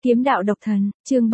Kiếm đạo độc thần, chương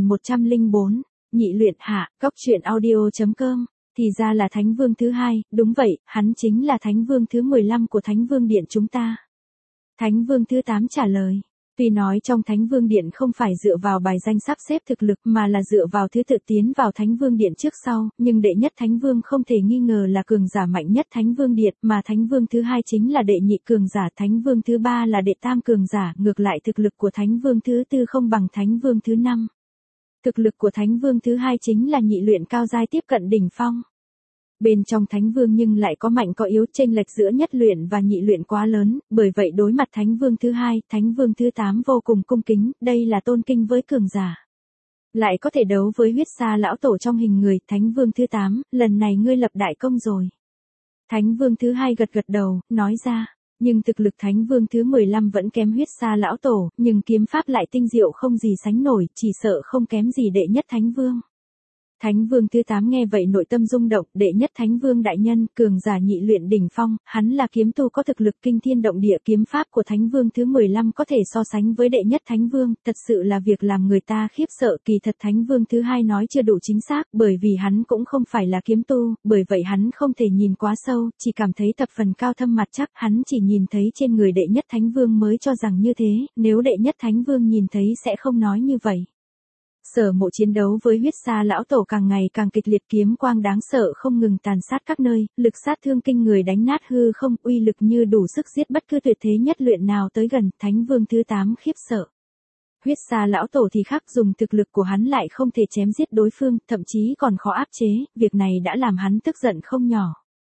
3104, nhị luyện hạ, cóc truyện audio.com. Thì ra là Thánh Vương thứ hai, đúng vậy, hắn chính là Thánh Vương thứ 15 của Thánh Vương Điện chúng ta. Thánh Vương thứ 8 trả lời. Tuy nói trong Thánh Vương Điện không phải dựa vào bài danh sắp xếp thực lực mà là dựa vào thứ tự tiến vào Thánh Vương Điện trước sau, nhưng đệ nhất Thánh Vương không thể nghi ngờ là cường giả mạnh nhất Thánh Vương Điện, mà Thánh Vương thứ hai chính là đệ nhị cường giả, Thánh Vương thứ ba là đệ tam cường giả, ngược lại thực lực của Thánh Vương thứ tư không bằng Thánh Vương thứ năm. Thực lực của Thánh Vương thứ hai chính là nhị luyện cao giai tiếp cận đỉnh phong. Bên trong Thánh Vương nhưng lại có mạnh có yếu, chênh lệch giữa nhất luyện và nhị luyện quá lớn, bởi vậy đối mặt Thánh Vương thứ hai, Thánh Vương thứ 8 vô cùng cung kính, đây là tôn kính với cường giả. Lại có thể đấu với huyết sa lão tổ trong hình người, Thánh Vương thứ 8, lần này ngươi lập đại công rồi. Thánh Vương thứ hai gật gật đầu, nói ra, nhưng thực lực Thánh Vương thứ 15 vẫn kém huyết sa lão tổ, nhưng kiếm pháp lại tinh diệu không gì sánh nổi, chỉ sợ không kém gì đệ nhất Thánh Vương. Thánh Vương thứ 8 nghe vậy nội tâm rung động, đệ nhất Thánh Vương đại nhân, cường giả nhị luyện đỉnh phong, hắn là kiếm tu có thực lực kinh thiên động địa, kiếm pháp của Thánh Vương thứ 15 có thể so sánh với đệ nhất Thánh Vương, thật sự là việc làm người ta khiếp sợ. Kỳ thật Thánh Vương thứ hai nói chưa đủ chính xác, bởi vì hắn cũng không phải là kiếm tu, bởi vậy hắn không thể nhìn quá sâu, chỉ cảm thấy thập phần cao thâm mặt chắc, hắn chỉ nhìn thấy trên người đệ nhất Thánh Vương mới cho rằng như thế, nếu đệ nhất Thánh Vương nhìn thấy sẽ không nói như vậy. Sở Mộ chiến đấu với huyết sa lão tổ càng ngày càng kịch liệt, kiếm quang đáng sợ không ngừng tàn sát các nơi, lực sát thương kinh người đánh nát hư không, uy lực như đủ sức giết bất cứ tuyệt thế nhất luyện nào tới gần. Thánh Vương thứ 8 khiếp sợ. Huyết sa lão tổ thì khác, dùng thực lực của hắn lại không thể chém giết đối phương, thậm chí còn khó áp chế, việc này đã làm hắn tức giận không nhỏ.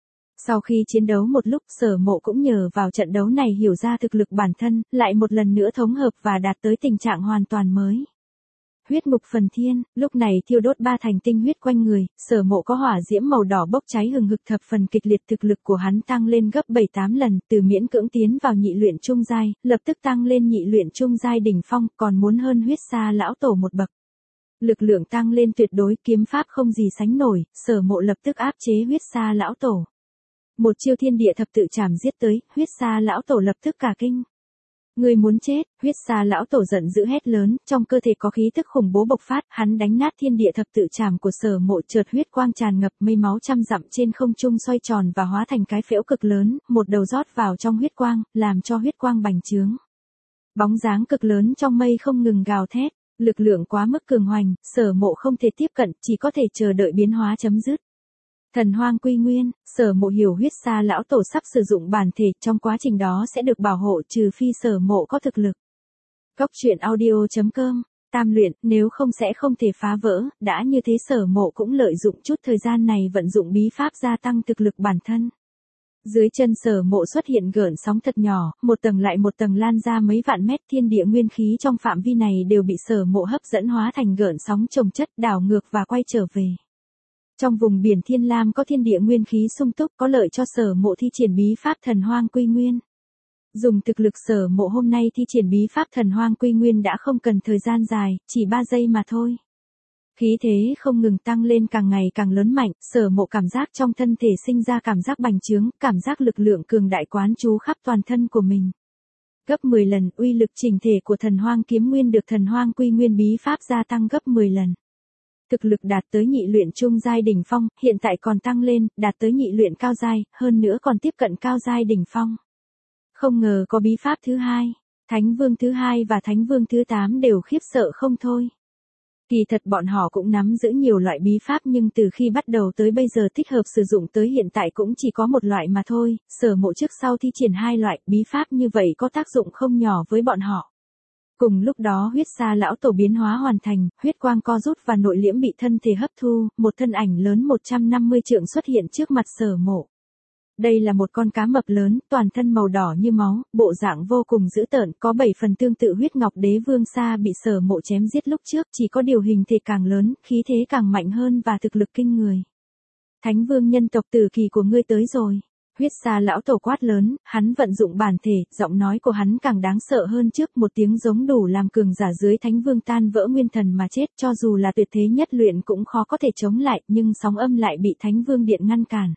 Sau khi chiến đấu một lúc, Sở Mộ cũng nhờ vào trận đấu này hiểu ra thực lực bản thân, lại một lần nữa thống hợp và đạt tới tình trạng hoàn toàn mới. Huyết ngục phần thiên, lúc này thiêu đốt ba thành tinh huyết quanh người, Sở Mộ có hỏa diễm màu đỏ bốc cháy hừng hực thập phần kịch liệt, thực lực của hắn tăng lên gấp 7-8 lần, từ miễn cưỡng tiến vào nhị luyện trung giai, lập tức tăng lên nhị luyện trung giai đỉnh phong, còn muốn hơn huyết sa lão tổ một bậc. Lực lượng tăng lên tuyệt đối, kiếm pháp không gì sánh nổi, Sở Mộ lập tức áp chế huyết sa lão tổ. Một chiêu thiên địa thập tự trảm giết tới, huyết sa lão tổ lập tức cả kinh. Người muốn chết, huyết sa lão tổ giận dữ hét lớn, trong cơ thể có khí tức khủng bố bộc phát, hắn đánh nát thiên địa thập tự trảm của Sở Mộ, chợt huyết quang tràn ngập, mây máu trăm dặm trên không trung xoay tròn và hóa thành cái phễu cực lớn, một đầu rót vào trong huyết quang, làm cho huyết quang bành trướng. Bóng dáng cực lớn trong mây không ngừng gào thét, lực lượng quá mức cường hoành, Sở Mộ không thể tiếp cận, chỉ có thể chờ đợi biến hóa chấm dứt. Thần hoang quy nguyên, Sở Mộ hiểu huyết sa lão tổ sắp sử dụng bản thể, trong quá trình đó sẽ được bảo hộ trừ phi Sở Mộ có thực lực. Cóc truyện audio.com, tam luyện, nếu không sẽ không thể phá vỡ, đã như thế Sở Mộ cũng lợi dụng chút thời gian này vận dụng bí pháp gia tăng thực lực bản thân. Dưới chân Sở Mộ xuất hiện gợn sóng thật nhỏ, một tầng lại một tầng lan ra mấy vạn mét, thiên địa nguyên khí trong phạm vi này đều bị Sở Mộ hấp dẫn hóa thành gợn sóng chồng chất, đảo ngược và quay trở về. Trong vùng biển Thiên Lam có thiên địa nguyên khí sung túc, có lợi cho Sở Mộ thi triển bí pháp thần hoang quy nguyên. Dùng thực lực Sở Mộ hôm nay thi triển bí pháp thần hoang quy nguyên đã không cần thời gian dài, chỉ 3 giây mà thôi. Khí thế không ngừng tăng lên, càng ngày càng lớn mạnh, Sở Mộ cảm giác trong thân thể sinh ra cảm giác bành trướng, cảm giác lực lượng cường đại quán trú khắp toàn thân của mình. Gấp 10 lần, uy lực chỉnh thể của thần hoang kiếm nguyên được thần hoang quy nguyên bí pháp gia tăng gấp 10 lần. Thực lực đạt tới nhị luyện trung giai đỉnh phong, hiện tại còn tăng lên, đạt tới nhị luyện cao giai, hơn nữa còn tiếp cận cao giai đỉnh phong. Không ngờ có bí pháp thứ hai, Thánh Vương thứ hai và Thánh Vương thứ 8 đều khiếp sợ không thôi. Kỳ thật bọn họ cũng nắm giữ nhiều loại bí pháp, nhưng từ khi bắt đầu tới bây giờ thích hợp sử dụng tới hiện tại cũng chỉ có một loại mà thôi, Sở Mộ trước sau thi triển 2 loại bí pháp như vậy có tác dụng không nhỏ với bọn họ. Cùng lúc đó huyết sa lão tổ biến hóa hoàn thành, huyết quang co rút và nội liễm bị thân thể hấp thu, một thân ảnh lớn 150 trượng xuất hiện trước mặt Sở Mộ. Đây là một con cá mập lớn, toàn thân màu đỏ như máu, bộ dạng vô cùng dữ tợn, có 7 phần tương tự huyết ngọc đế vương sa bị Sở Mộ chém giết lúc trước, chỉ có điều hình thể càng lớn, khí thế càng mạnh hơn và thực lực kinh người. Thánh Vương nhân tộc tử kỳ của ngươi tới rồi. Huyết sa lão tổ quát lớn, hắn vận dụng bản thể, giọng nói của hắn càng đáng sợ hơn trước, một tiếng giống đủ làm cường giả dưới Thánh Vương tan vỡ nguyên thần mà chết, cho dù là tuyệt thế nhất luyện cũng khó có thể chống lại, nhưng sóng âm lại bị Thánh Vương điện ngăn cản.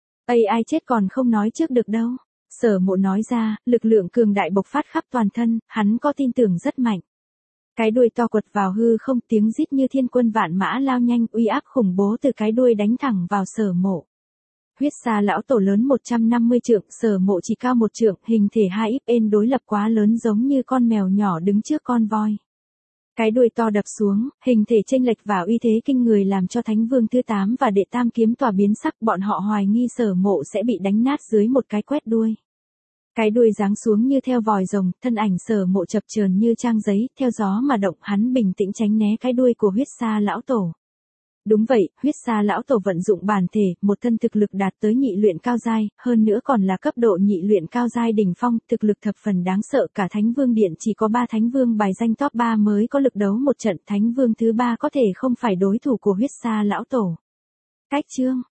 Ai chết còn không nói trước được đâu. Sở Mộ nói ra, lực lượng cường đại bộc phát khắp toàn thân, hắn có tin tưởng rất mạnh. Cái đuôi to quật vào hư không, tiếng rít như thiên quân vạn mã lao nhanh, uy áp khủng bố từ cái đuôi đánh thẳng vào Sở Mộ. Huyết Sa lão tổ lớn 150 trượng, Sở Mộ chỉ cao 1 trượng, hình thể hai ít bên đối lập quá lớn giống như con mèo nhỏ đứng trước con voi. Cái đuôi to đập xuống, hình thể chênh lệch và uy thế kinh người làm cho Thánh Vương thứ 8 và đệ tam kiếm tỏa biến sắc, bọn họ hoài nghi Sở Mộ sẽ bị đánh nát dưới một cái quét đuôi. Cái đuôi giáng xuống như theo vòi rồng, thân ảnh Sở Mộ chập chờn như trang giấy, theo gió mà động, hắn bình tĩnh tránh né cái đuôi của Huyết Sa lão tổ. Đúng vậy, Huyết Sa lão tổ vận dụng bản thể, một thân thực lực đạt tới nhị luyện cao giai, hơn nữa còn là cấp độ nhị luyện cao giai đỉnh phong, thực lực thập phần đáng sợ, cả Thánh Vương Điện chỉ có 3 Thánh Vương bài danh top 3 mới có lực đấu một trận, Thánh Vương thứ 3 có thể không phải đối thủ của Huyết Sa lão tổ. Cách chương